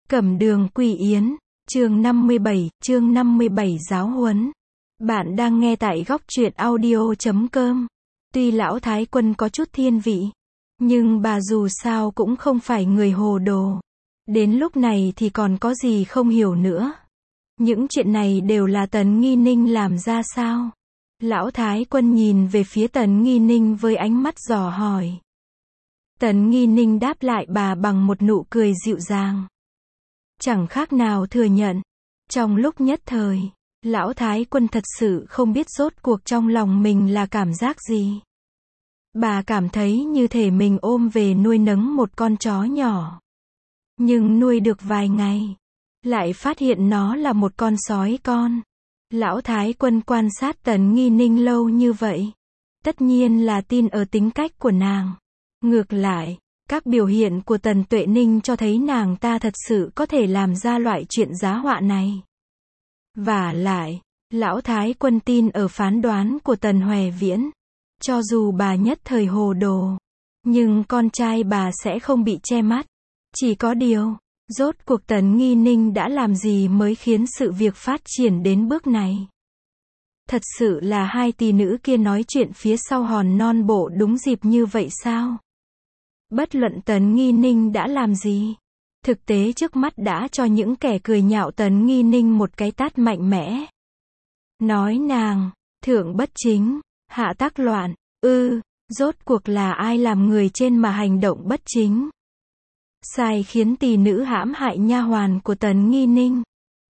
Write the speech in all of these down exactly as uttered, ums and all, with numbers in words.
Cẩm đường Quỳ Yến, chương năm mươi bảy, chương năm mươi bảy giáo huấn. Bạn đang nghe tại góc truyện audio chấm com. Tuy lão thái quân có chút thiên vị, nhưng bà dù sao cũng không phải người hồ đồ. Đến lúc này thì còn có gì không hiểu nữa. Những chuyện này đều là Tấn Nghi Ninh làm ra sao? Lão thái quân nhìn về phía Tấn Nghi Ninh với ánh mắt dò hỏi. Tấn Nghi Ninh đáp lại bà bằng một nụ cười dịu dàng. Chẳng khác nào thừa nhận. Trong lúc nhất thời, lão thái quân thật sự không biết rốt cuộc trong lòng mình là cảm giác gì. Bà cảm thấy như thể mình ôm về nuôi nấng một con chó nhỏ. Nhưng nuôi được vài ngày, lại phát hiện nó là một con sói con. Lão thái quân quan sát Tấn Nghi Ninh lâu như vậy, tất nhiên là tin ở tính cách của nàng. Ngược lại, các biểu hiện của Tần Tuệ Ninh cho thấy nàng ta thật sự có thể làm ra loại chuyện giá họa này. Vả lại, lão thái quân tin ở phán đoán của Tần Hoè Viễn. Cho dù bà nhất thời hồ đồ, nhưng con trai bà sẽ không bị che mắt. Chỉ có điều, rốt cuộc Tấn Nghi Ninh đã làm gì mới khiến sự việc phát triển đến bước này? Thật sự là hai tỷ nữ kia nói chuyện phía sau hòn non bộ đúng dịp như vậy sao? Bất luận Tấn Nghi Ninh đã làm gì, thực tế trước mắt đã cho những kẻ cười nhạo Tấn Nghi Ninh một cái tát mạnh mẽ. Nói nàng, thượng bất chính, hạ tác loạn, ư, rốt cuộc là ai làm người trên mà hành động bất chính? Sai khiến tỷ nữ hãm hại nha hoàn của Tấn Nghi Ninh.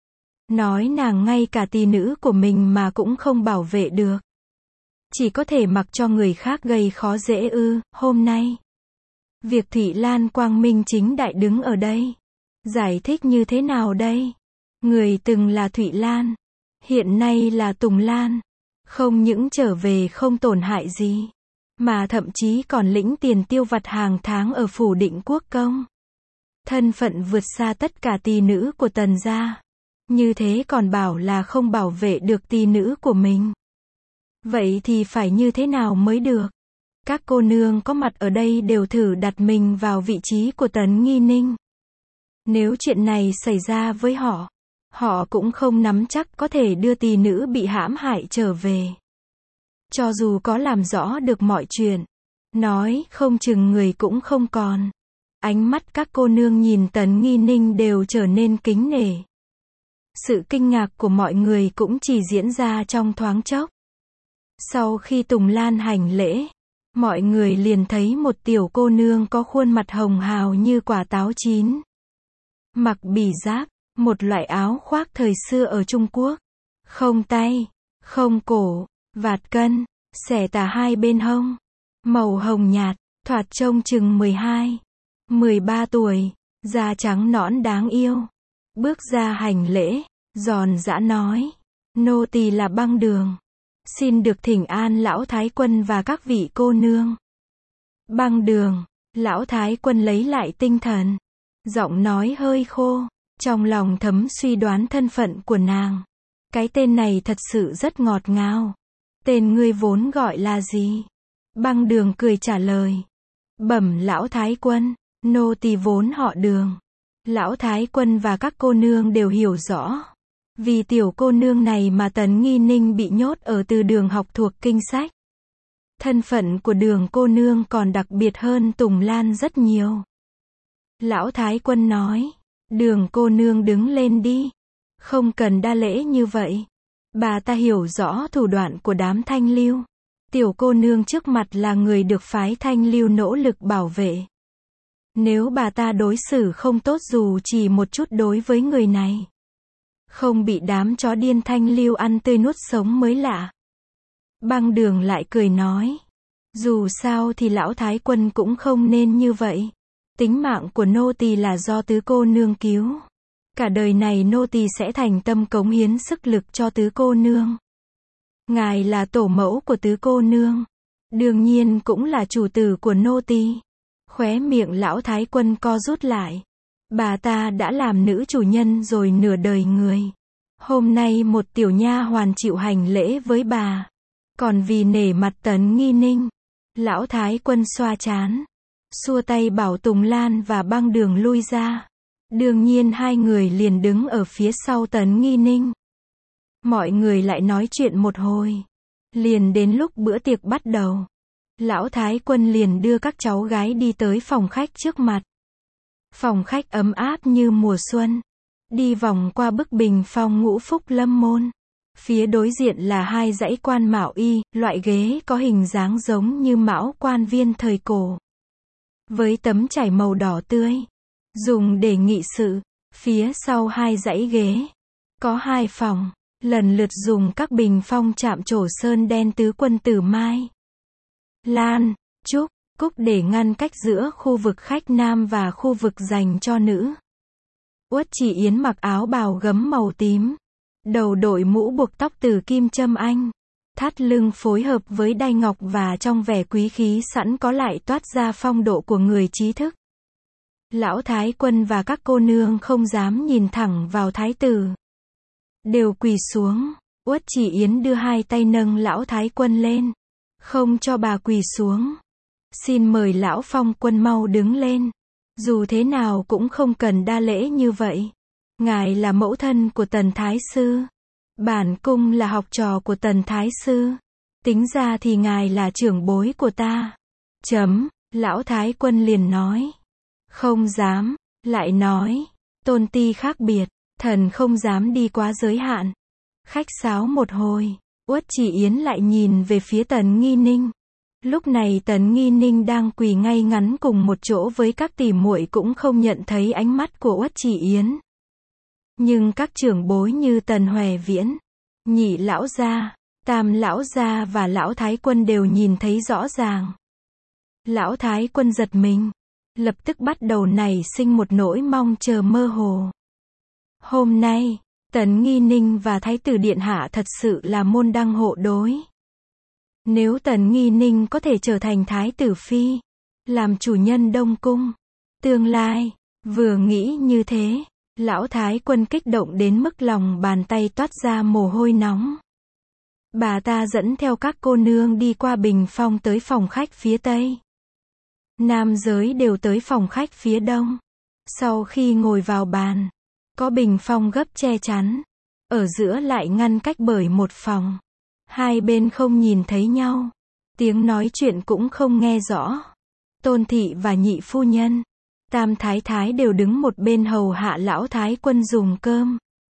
Nói nàng ngay cả tỷ nữ của mình mà cũng không bảo vệ được. Chỉ có thể mặc cho người khác gây khó dễ ư, hôm nay. Việc Thụy Lan quang minh chính đại đứng ở đây. Giải thích như thế nào đây? Người từng là Thụy Lan, hiện nay là Tùng Lan. Không những trở về không tổn hại gì, mà thậm chí còn lĩnh tiền tiêu vặt hàng tháng ở phủ Định Quốc công. Thân phận vượt xa tất cả tỷ nữ của Tần gia. Như thế còn bảo là không bảo vệ được tỷ nữ của mình. Vậy thì phải như thế nào mới được? Các cô nương có mặt ở đây đều thử đặt mình vào vị trí của Tấn Nghi Ninh. Nếu chuyện này xảy ra với họ, họ cũng không nắm chắc có thể đưa tỷ nữ bị hãm hại trở về. Cho dù có làm rõ được mọi chuyện, nói không chừng người cũng không còn. Ánh mắt các cô nương nhìn Tấn Nghi Ninh đều trở nên kính nể. Sự kinh ngạc của mọi người cũng chỉ diễn ra trong thoáng chốc. Sau khi Tùng Lan hành lễ, mọi người liền thấy một tiểu cô nương có khuôn mặt hồng hào như quả táo chín. Mặc bỉ giáp, một loại áo khoác thời xưa ở Trung Quốc. Không tay, không cổ, vạt cân, xẻ tà hai bên hông. Màu hồng nhạt, thoạt trông chừng mười hai, mười ba tuổi, da trắng nõn đáng yêu. Bước ra hành lễ, giòn giã nói, nô tỳ là Băng Đường. Xin được thỉnh an lão thái quân và các vị cô nương. Băng Đường, lão thái quân lấy lại tinh thần. Giọng nói hơi khô, trong lòng thấm suy đoán thân phận của nàng. Cái tên này thật sự rất ngọt ngào. Tên ngươi vốn gọi là gì? Băng Đường cười trả lời. Bẩm lão thái quân, nô tỳ vốn họ Đường. Lão thái quân và các cô nương đều hiểu rõ. Vì tiểu cô nương này mà Tấn Nghi Ninh bị nhốt ở từ Đường học thuộc kinh sách. Thân phận của Đường cô nương còn đặc biệt hơn Tùng Lan rất nhiều. Lão thái quân nói, Đường cô nương đứng lên đi. Không cần đa lễ như vậy. Bà ta hiểu rõ thủ đoạn của đám thanh lưu. Tiểu cô nương trước mặt là người được phái thanh lưu nỗ lực bảo vệ. Nếu bà ta đối xử không tốt dù chỉ một chút đối với người này, không bị đám chó điên thanh lưu ăn tươi nuốt sống mới lạ. Băng Đường lại cười nói, dù sao thì lão thái quân cũng không nên như vậy. Tính mạng của nô tỳ là do tứ cô nương cứu. Cả đời này nô tỳ sẽ thành tâm cống hiến sức lực cho tứ cô nương. Ngài là tổ mẫu của tứ cô nương, đương nhiên cũng là chủ tử của nô tỳ. Khóe miệng lão thái quân co rút lại. Bà ta đã làm nữ chủ nhân rồi nửa đời người. Hôm nay một tiểu nha hoàn chịu hành lễ với bà. Còn vì nể mặt Tấn Nghi Ninh, lão thái quân xoa trán, xua tay bảo Tùng Lan và Băng Đường lui ra. Đương nhiên hai người liền đứng ở phía sau Tấn Nghi Ninh. Mọi người lại nói chuyện một hồi. Liền đến lúc bữa tiệc bắt đầu. Lão Thái Quân liền đưa các cháu gái đi tới phòng khách trước mặt. Phòng khách ấm áp như mùa xuân. Đi vòng qua bức bình phong ngũ phúc lâm môn. Phía đối diện là hai dãy quan mão y, loại ghế có hình dáng giống như mão quan viên thời cổ. Với tấm trải màu đỏ tươi. Dùng để nghị sự. Phía sau hai dãy ghế. Có hai phòng. Lần lượt dùng các bình phong chạm trổ sơn đen tứ quân tử mai. Lan, trúc, cúc để ngăn cách giữa khu vực khách nam và khu vực dành cho nữ. Uất Chỉ Yến mặc áo bào gấm màu tím. Đầu đội mũ buộc tóc từ kim châm anh. Thắt lưng phối hợp với đai ngọc và trong vẻ quý khí sẵn có lại toát ra phong độ của người trí thức. Lão Thái Quân và các cô nương không dám nhìn thẳng vào thái tử. Đều quỳ xuống. Uất Chỉ Yến đưa hai tay nâng Lão Thái Quân lên. Không cho bà quỳ xuống. Xin mời Lão Phong Quân mau đứng lên. Dù thế nào cũng không cần đa lễ như vậy. Ngài là mẫu thân của Tần Thái Sư. Bản cung là học trò của Tần Thái Sư. Tính ra thì ngài là trưởng bối của ta. Chấm, Lão Thái Quân liền nói. Không dám, lại nói. Tôn ti khác biệt, thần không dám đi quá giới hạn. Khách sáo một hồi, Uất Chỉ Yến lại nhìn về phía Tần Nghi Ninh. Lúc này Tần Nghi Ninh đang quỳ ngay ngắn cùng một chỗ với các tỷ muội cũng không nhận thấy ánh mắt của Uất Chỉ Yến. Nhưng các trưởng bối như Tần Hoè Viễn, Nhị lão gia, Tam lão gia và Lão Thái Quân đều nhìn thấy rõ ràng. Lão Thái Quân giật mình, lập tức bắt đầu nảy sinh một nỗi mong chờ mơ hồ. Hôm nay, Tần Nghi Ninh và Thái tử Điện Hạ thật sự là môn đăng hộ đối. Nếu Tần Nghi Ninh có thể trở thành Thái tử Phi, làm chủ nhân Đông Cung, tương lai, vừa nghĩ như thế, Lão Thái Quân kích động đến mức lòng bàn tay toát ra mồ hôi nóng. Bà ta dẫn theo các cô nương đi qua bình phong tới phòng khách phía Tây. Nam giới đều tới phòng khách phía Đông. Sau khi ngồi vào bàn, có bình phong gấp che chắn. Ở giữa lại ngăn cách bởi một phòng. Hai bên không nhìn thấy nhau. Tiếng nói chuyện cũng không nghe rõ. Tôn thị và nhị phu nhân, Tam thái thái đều đứng một bên hầu hạ Lão Thái Quân dùng cơm.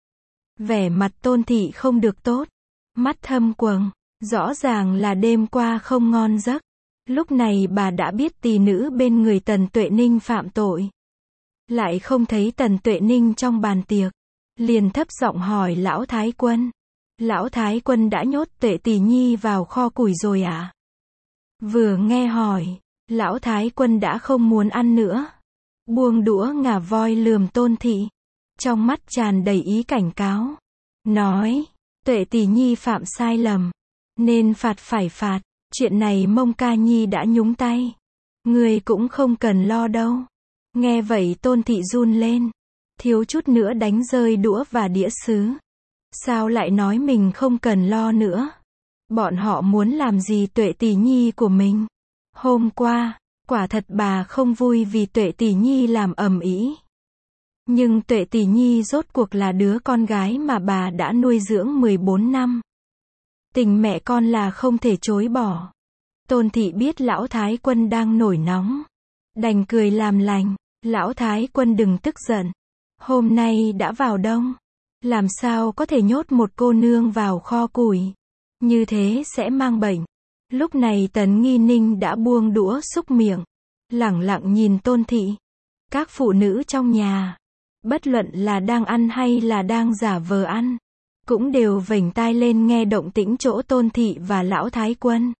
Vẻ mặt Tôn thị không được tốt. Mắt thâm quầng. Rõ ràng là đêm qua không ngon giấc. Lúc này bà đã biết tỷ nữ bên người Tần Tuệ Ninh phạm tội. Lại không thấy Tần Tuệ Ninh trong bàn tiệc. Liền thấp giọng hỏi Lão Thái Quân. Lão Thái Quân đã nhốt Tuệ tỷ nhi vào kho củi rồi à? Vừa nghe hỏi, Lão Thái Quân đã không muốn ăn nữa. Buông đũa ngà voi lườm Tôn thị. Trong mắt tràn đầy ý cảnh cáo. Nói, Tuệ tỷ nhi phạm sai lầm. Nên phạt phải phạt. Chuyện này Mông Ca Nhi đã nhúng tay. Người cũng không cần lo đâu. Nghe vậy Tôn thị run lên. Thiếu chút nữa đánh rơi đũa và đĩa sứ. Sao lại nói mình không cần lo nữa? Bọn họ muốn làm gì Tuệ tỷ nhi của mình? Hôm qua, quả thật bà không vui vì Tuệ tỷ nhi làm ầm ĩ. Nhưng Tuệ tỷ nhi rốt cuộc là đứa con gái mà bà đã nuôi dưỡng mười bốn năm. Tình mẹ con là không thể chối bỏ. Tôn thị biết Lão Thái Quân đang nổi nóng. Đành cười làm lành. Lão Thái Quân đừng tức giận. Hôm nay đã vào đông. Làm sao có thể nhốt một cô nương vào kho củi. Như thế sẽ mang bệnh. Lúc này Tần Nghi Ninh đã buông đũa xúc miệng. Lẳng lặng nhìn Tôn thị. Các phụ nữ trong nhà, bất luận là đang ăn hay là đang giả vờ ăn, cũng đều vểnh tai lên nghe động tĩnh chỗ Tôn thị và Lão Thái Quân.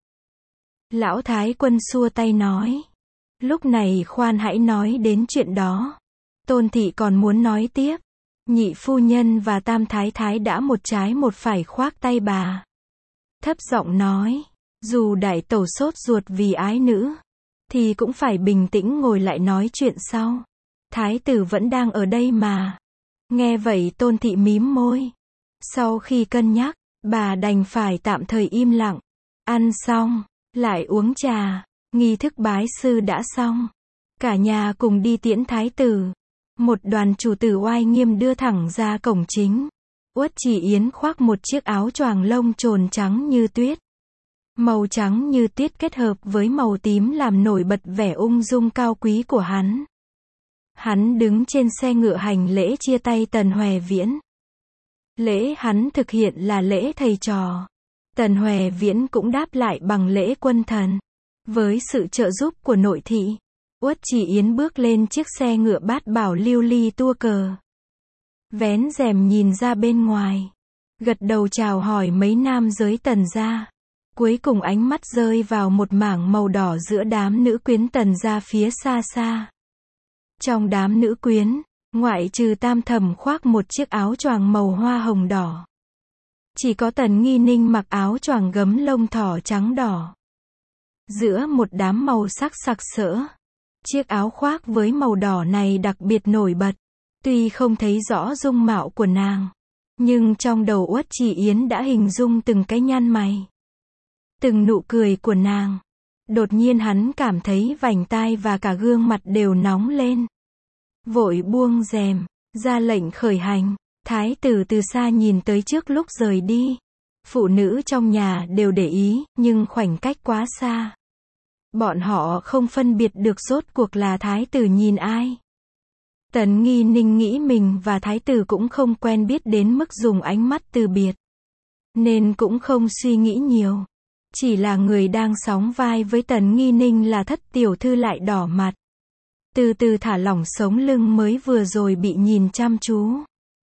Lão Thái Quân xua tay nói. Lúc này khoan hãy nói đến chuyện đó. Tôn thị còn muốn nói tiếp. Nhị phu nhân và Tam thái thái đã một trái một phải khoác tay bà. Thấp giọng nói. Dù đại tẩu sốt ruột vì ái nữ, thì cũng phải bình tĩnh ngồi lại nói chuyện sau. Thái tử vẫn đang ở đây mà. Nghe vậy Tôn thị mím môi. Sau khi cân nhắc, bà đành phải tạm thời im lặng. Ăn xong, lại uống trà. Nghi thức bái sư đã xong. Cả nhà cùng đi tiễn thái tử. Một đoàn chủ tử oai nghiêm đưa thẳng ra cổng chính. Uất Chỉ Yến khoác một chiếc áo choàng lông trồn trắng như tuyết. Màu trắng như tuyết kết hợp với màu tím làm nổi bật vẻ ung dung cao quý của hắn. Hắn đứng trên xe ngựa hành lễ chia tay Tần Hoè Viễn. Lễ hắn thực hiện là lễ thầy trò. Tần Hoè Viễn cũng đáp lại bằng lễ quân thần. Với sự trợ giúp của nội thị, Uất Chỉ Yến bước lên chiếc xe ngựa bát bảo lưu ly tua cờ. Vén rèm nhìn ra bên ngoài. Gật đầu chào hỏi mấy nam giới Tần gia. Cuối cùng ánh mắt rơi vào một mảng màu đỏ giữa đám nữ quyến Tần gia phía xa xa. Trong đám nữ quyến, ngoại trừ Tam Thẩm khoác một chiếc áo choàng màu hoa hồng đỏ. Chỉ có Tần Nghi Ninh mặc áo choàng gấm lông thỏ trắng đỏ. Giữa một đám màu sắc sặc sỡ, chiếc áo khoác với màu đỏ này đặc biệt nổi bật. Tuy không thấy rõ dung mạo của nàng, nhưng trong đầu Uất Chỉ Yến đã hình dung từng cái nhăn mày, từng nụ cười của nàng. Đột nhiên hắn cảm thấy vành tai và cả gương mặt đều nóng lên. Vội buông rèm, ra lệnh khởi hành. Thái tử từ xa nhìn tới trước lúc rời đi. Phụ nữ trong nhà đều để ý, nhưng khoảnh cách quá xa. Bọn họ không phân biệt được rốt cuộc là thái tử nhìn ai. Tần Nghi Ninh nghĩ mình và thái tử cũng không quen biết đến mức dùng ánh mắt từ biệt. Nên cũng không suy nghĩ nhiều. Chỉ là người đang sóng vai với Tần Nghi Ninh là Thất tiểu thư lại đỏ mặt. Từ từ thả lỏng sống lưng mới vừa rồi bị nhìn chăm chú.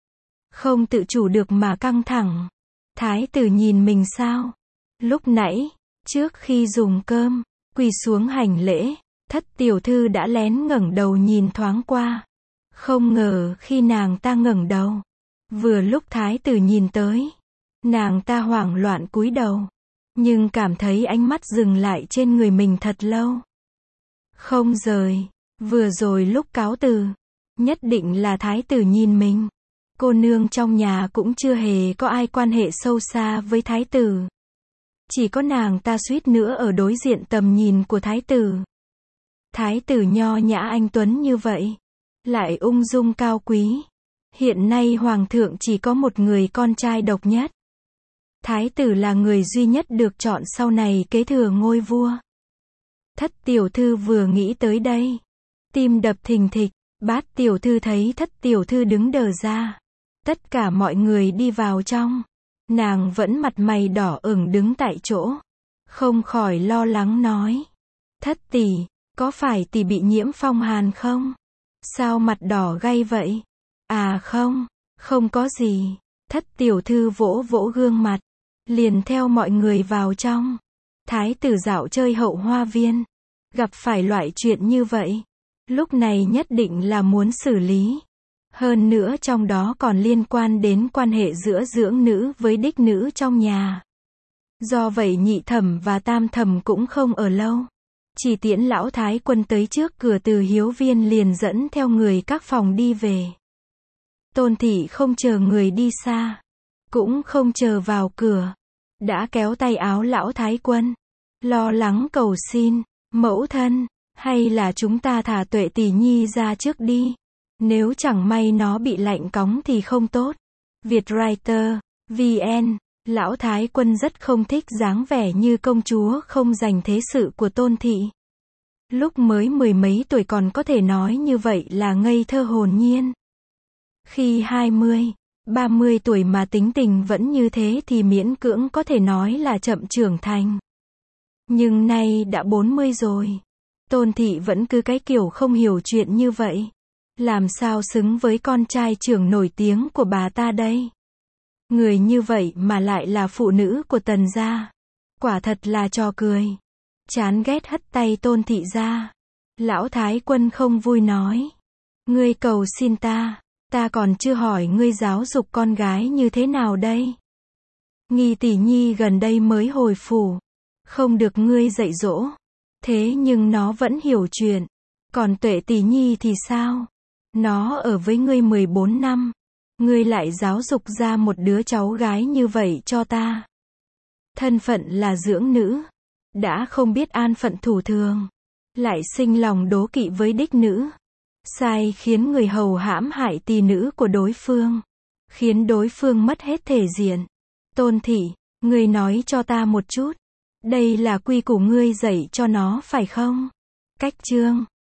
Không tự chủ được mà căng thẳng. Thái tử nhìn mình sao? Lúc nãy, trước khi dùng cơm, quỳ xuống hành lễ, Thất tiểu thư đã lén ngẩng đầu nhìn thoáng qua. Không ngờ khi nàng ta ngẩng đầu, vừa lúc thái tử nhìn tới, nàng ta hoảng loạn cúi đầu, nhưng cảm thấy ánh mắt dừng lại trên người mình thật lâu. Không rời, vừa rồi lúc cáo từ, nhất định là thái tử nhìn mình. Cô nương trong nhà cũng chưa hề có ai quan hệ sâu xa với thái tử. Chỉ có nàng ta suýt nữa ở đối diện tầm nhìn của thái tử. Thái tử nho nhã anh tuấn như vậy, lại ung dung cao quý. Hiện nay hoàng thượng chỉ có một người con trai độc nhất. Thái tử là người duy nhất được chọn sau này kế thừa ngôi vua. Thất tiểu thư vừa nghĩ tới đây, tim đập thình thịch. Bát tiểu thư thấy thất tiểu thư đứng đờ ra. Tất cả mọi người đi vào trong. Nàng vẫn mặt mày đỏ ửng đứng tại chỗ. Không khỏi lo lắng nói. Thất tỷ, có phải tỷ bị nhiễm phong hàn không? Sao mặt đỏ gay vậy? À không, không có gì. Thất tiểu thư vỗ vỗ gương mặt. Liền theo mọi người vào trong. Thái tử dạo chơi hậu hoa viên. Gặp phải loại chuyện như vậy. Lúc này nhất định là muốn xử lý. Hơn nữa trong đó còn liên quan đến quan hệ giữa dưỡng nữ với đích nữ trong nhà. Do vậy nhị thẩm và tam thẩm cũng không ở lâu. Chỉ tiễn lão thái quân tới trước cửa Từ Hiếu Viên liền dẫn theo người các phòng đi về. Tôn thị không chờ người đi xa, cũng không chờ vào cửa, đã kéo tay áo lão thái quân, lo lắng cầu xin, mẫu thân, hay là chúng ta thả Tuệ tỷ nhi ra trước đi. Nếu chẳng may nó bị lạnh cóng thì không tốt. Vietwriter, vê en, lão thái quân rất không thích dáng vẻ như công chúa không dành thế sự của Tôn thị. Lúc mới mười mấy tuổi còn có thể nói như vậy là ngây thơ hồn nhiên. Khi hai mươi, ba mươi tuổi mà tính tình vẫn như thế thì miễn cưỡng có thể nói là chậm trưởng thành. Nhưng nay đã bốn mươi rồi. Tôn thị vẫn cứ cái kiểu không hiểu chuyện như vậy. Làm sao xứng với con trai trưởng nổi tiếng của bà ta đây? Người như vậy mà lại là phụ nữ của Tần gia. Quả thật là trò cười. Chán ghét hất tay Tôn thị ra. Lão thái quân không vui nói. Ngươi cầu xin ta, ta còn chưa hỏi ngươi giáo dục con gái như thế nào đây? Nghi tỷ nhi gần đây mới hồi phủ, không được ngươi dạy dỗ. Thế nhưng nó vẫn hiểu chuyện. Còn Tuệ tỷ nhi thì sao? Nó ở với ngươi mười bốn năm. Ngươi lại giáo dục ra một đứa cháu gái như vậy cho ta. Thân phận là dưỡng nữ. Đã không biết an phận thủ thường. Lại sinh lòng đố kỵ với đích nữ. Sai khiến người hầu hãm hại tỳ nữ của đối phương, khiến đối phương mất hết thể diện. Tôn thị, ngươi nói cho ta một chút. Đây là quy củ ngươi dạy cho nó phải không? Cách chương